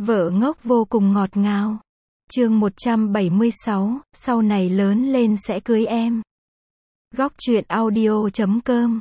Vợ ngốc vô cùng ngọt ngào. Chương 176, sau này lớn lên sẽ cưới em. Góc truyện audio.com.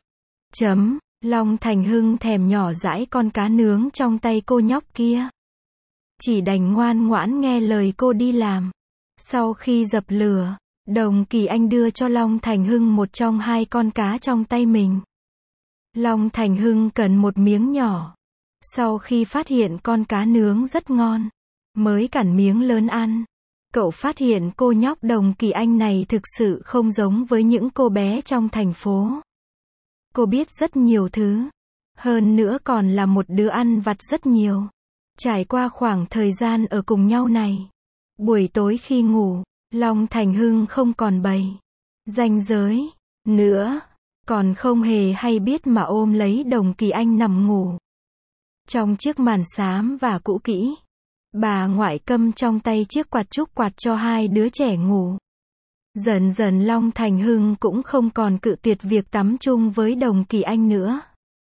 Long Thành Hưng thèm nhỏ dãi con cá nướng trong tay cô nhóc kia. Chỉ đành ngoan ngoãn nghe lời cô đi làm. Sau khi dập lửa, Đồng Kỳ Anh đưa cho Long Thành Hưng một trong hai con cá trong tay mình. Long Thành Hưng cần một miếng nhỏ. Sau khi phát hiện con cá nướng rất ngon, mới cắn miếng lớn ăn. Cậu phát hiện cô nhóc Đồng Kỳ Anh này thực sự không giống với những cô bé trong thành phố. Cô biết rất nhiều thứ. Hơn nữa còn là một đứa ăn vặt rất nhiều. Trải qua khoảng thời gian ở cùng nhau này, buổi tối khi ngủ, Long Thành Hưng không còn bày ranh giới nữa, còn không hề hay biết mà ôm lấy Đồng Kỳ Anh nằm ngủ. Trong chiếc màn xám và cũ kỹ, bà ngoại cầm trong tay chiếc quạt trúc quạt cho hai đứa trẻ ngủ. Dần dần Long Thành Hưng cũng không còn cự tuyệt việc tắm chung với Đồng Kỳ Anh nữa.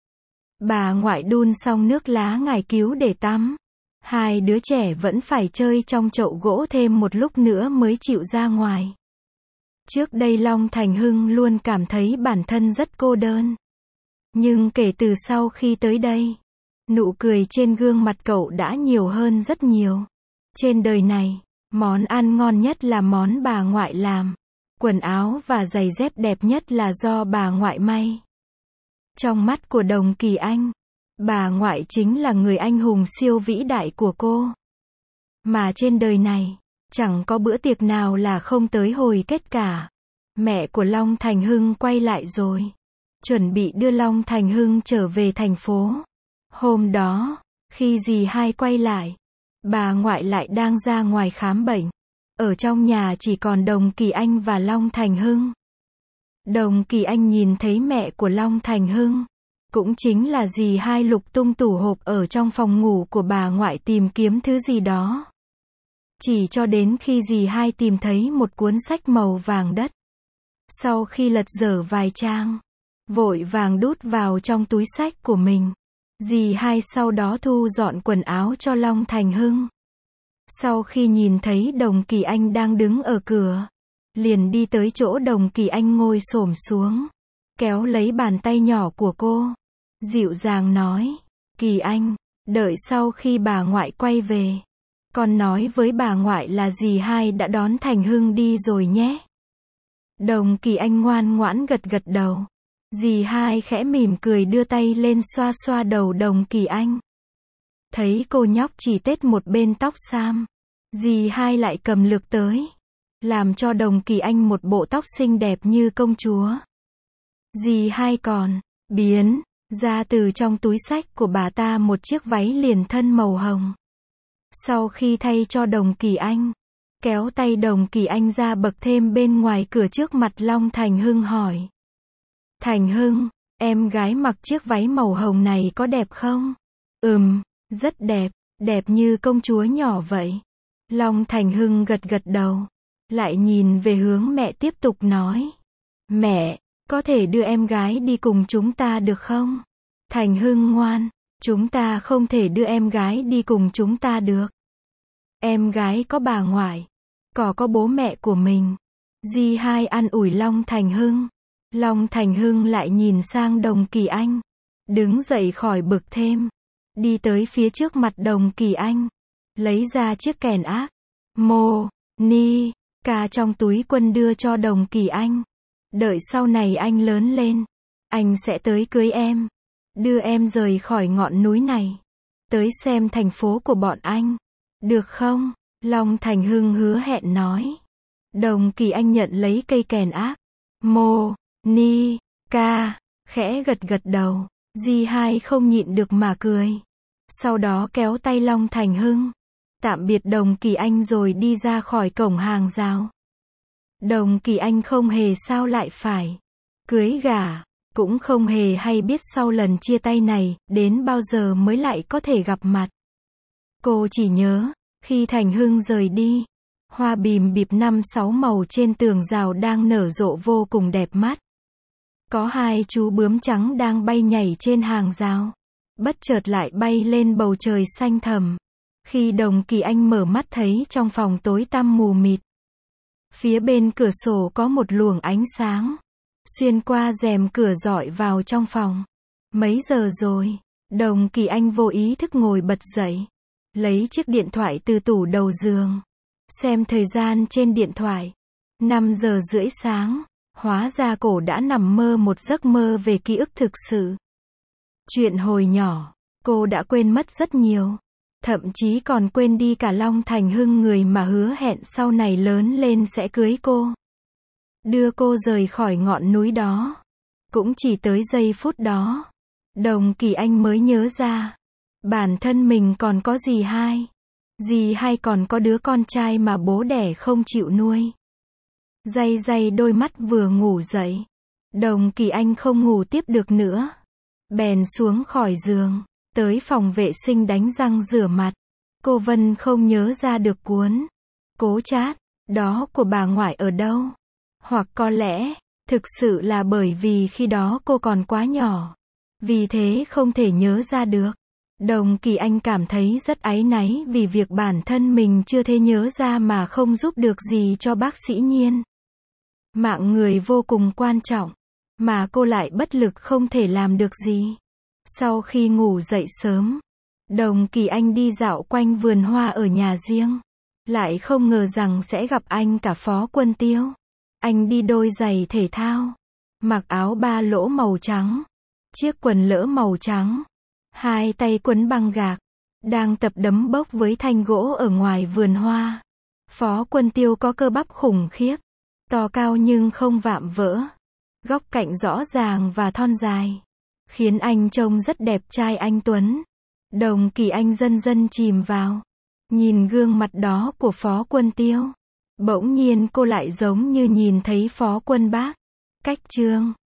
Bà ngoại đun xong nước lá ngải cứu để tắm. Hai đứa trẻ vẫn phải chơi trong chậu gỗ thêm một lúc nữa mới chịu ra ngoài. Trước đây Long Thành Hưng luôn cảm thấy bản thân rất cô đơn. Nhưng kể từ sau khi tới đây, nụ cười trên gương mặt cậu đã nhiều hơn rất nhiều. Trên đời này, món ăn ngon nhất là món bà ngoại làm. Quần áo và giày dép đẹp nhất là do bà ngoại may. Trong mắt của Đồng Kỳ Anh, bà ngoại chính là người anh hùng siêu vĩ đại của cô. Mà trên đời này, chẳng có bữa tiệc nào là không tới hồi kết cả. Mẹ của Long Thành Hưng quay lại rồi. Chuẩn bị đưa Long Thành Hưng trở về thành phố. Hôm đó, khi dì hai quay lại, bà ngoại lại đang ra ngoài khám bệnh. Ở trong nhà chỉ còn Đồng Kỳ Anh và Long Thành Hưng. Đồng Kỳ Anh nhìn thấy mẹ của Long Thành Hưng, cũng chính là dì hai lục tung tủ hộp ở trong phòng ngủ của bà ngoại tìm kiếm thứ gì đó. Chỉ cho đến khi dì hai tìm thấy một cuốn sách màu vàng đất. Sau khi lật dở vài trang, vội vàng đút vào trong túi sách của mình. Dì hai sau đó thu dọn quần áo cho Long Thành Hưng. Sau khi nhìn thấy Đồng Kỳ Anh đang đứng ở cửa, liền đi tới chỗ Đồng Kỳ Anh ngồi xổm xuống, kéo lấy bàn tay nhỏ của cô, dịu dàng nói, Kỳ Anh, đợi sau khi bà ngoại quay về, con nói với bà ngoại là dì hai đã đón Thành Hưng đi rồi nhé. Đồng Kỳ Anh ngoan ngoãn gật gật đầu. Dì hai khẽ mỉm cười đưa tay lên xoa xoa đầu Đồng Kỳ Anh. Thấy cô nhóc chỉ tết một bên tóc xám, dì hai lại cầm lược tới, làm cho Đồng Kỳ Anh một bộ tóc xinh đẹp như công chúa. Dì hai còn biến ra từ trong túi sách của bà ta một chiếc váy liền thân màu hồng. Sau khi thay cho Đồng Kỳ Anh, kéo tay Đồng Kỳ Anh ra bậc thêm bên ngoài cửa trước mặt Long Thành Hưng hỏi. Thành Hưng, em gái mặc chiếc váy màu hồng này có đẹp không? Rất đẹp, đẹp như công chúa nhỏ vậy. Long Thành Hưng gật gật đầu, lại nhìn về hướng mẹ tiếp tục nói. Mẹ, có thể đưa em gái đi cùng chúng ta được không? Thành Hưng ngoan, chúng ta không thể đưa em gái đi cùng chúng ta được. Em gái có bà ngoại, có bố mẹ của mình. Dì hai an ủi Long Thành Hưng. Long Thành Hưng lại nhìn sang Đồng Kỳ Anh, đứng dậy khỏi bực thêm, đi tới phía trước mặt Đồng Kỳ Anh, lấy ra chiếc kèn ác mô ni ca trong túi quần đưa cho Đồng Kỳ Anh. Đợi sau này anh lớn lên, anh sẽ tới cưới em, đưa em rời khỏi ngọn núi này, tới xem thành phố của bọn anh, được không? Long Thành Hưng hứa hẹn nói. Đồng Kỳ Anh nhận lấy cây kèn ác mô ni ca, khẽ gật gật đầu. Dì hai không nhịn được mà cười. Sau đó kéo tay Long Thành Hưng, tạm biệt Đồng Kỳ Anh rồi đi ra khỏi cổng hàng rào. Đồng Kỳ Anh không hề sao lại phải cưới gả, cũng không hề hay biết sau lần chia tay này, đến bao giờ mới lại có thể gặp mặt. Cô chỉ nhớ, khi Thành Hưng rời đi, hoa bìm bịp 5-6 màu trên tường rào đang nở rộ vô cùng đẹp mắt. Có hai chú bướm trắng đang bay nhảy trên hàng rào, bất chợt lại bay lên bầu trời xanh thẳm. Khi Đồng Kỳ Anh mở mắt thấy trong phòng tối tăm mù mịt. Phía bên cửa sổ có một luồng ánh sáng. Xuyên qua rèm cửa rọi vào trong phòng. Mấy giờ rồi? Đồng Kỳ Anh vô ý thức ngồi bật dậy. Lấy chiếc điện thoại từ tủ đầu giường. Xem thời gian trên điện thoại. 5 giờ rưỡi sáng. Hóa ra cô đã nằm mơ một giấc mơ về ký ức thực sự. Chuyện hồi nhỏ, cô đã quên mất rất nhiều. Thậm chí còn quên đi cả Long Thành Hưng, người mà hứa hẹn sau này lớn lên sẽ cưới cô. Đưa cô rời khỏi ngọn núi đó. Cũng chỉ tới giây phút đó, Đồng Kỳ Anh mới nhớ ra. Bản thân mình còn có dì hai. Dì hai còn có đứa con trai mà bố đẻ không chịu nuôi. Day day đôi mắt vừa ngủ dậy. Đồng Kỳ Anh không ngủ tiếp được nữa. Bèn xuống khỏi giường. Tới phòng vệ sinh đánh răng rửa mặt. Cô Vân không nhớ ra được cuốn Cố Chát đó của bà ngoại ở đâu. Hoặc có lẽ, thực sự là bởi vì khi đó cô còn quá nhỏ. Vì thế không thể nhớ ra được. Đồng Kỳ Anh cảm thấy rất áy náy vì việc bản thân mình chưa thể nhớ ra mà không giúp được gì cho bác sĩ Nhiên. Mạng người vô cùng quan trọng, mà cô lại bất lực không thể làm được gì. Sau khi ngủ dậy sớm, Đồng Kỳ Anh đi dạo quanh vườn hoa ở nhà riêng. Lại không ngờ rằng sẽ gặp anh cả Phó Quân Tiêu. Anh đi đôi giày thể thao, mặc áo ba lỗ màu trắng, chiếc quần lỡ màu trắng, hai tay quấn băng gạc, đang tập đấm bốc với thanh gỗ ở ngoài vườn hoa. Phó Quân Tiêu có cơ bắp khủng khiếp, to cao nhưng không vạm vỡ, góc cạnh rõ ràng và thon dài, khiến anh trông rất đẹp trai anh tuấn. Đồng Kỳ Anh dần dần chìm vào, nhìn gương mặt đó của Phó Quân Tiêu. Bỗng nhiên cô lại giống như nhìn thấy Phó Quân Bác. Cách chương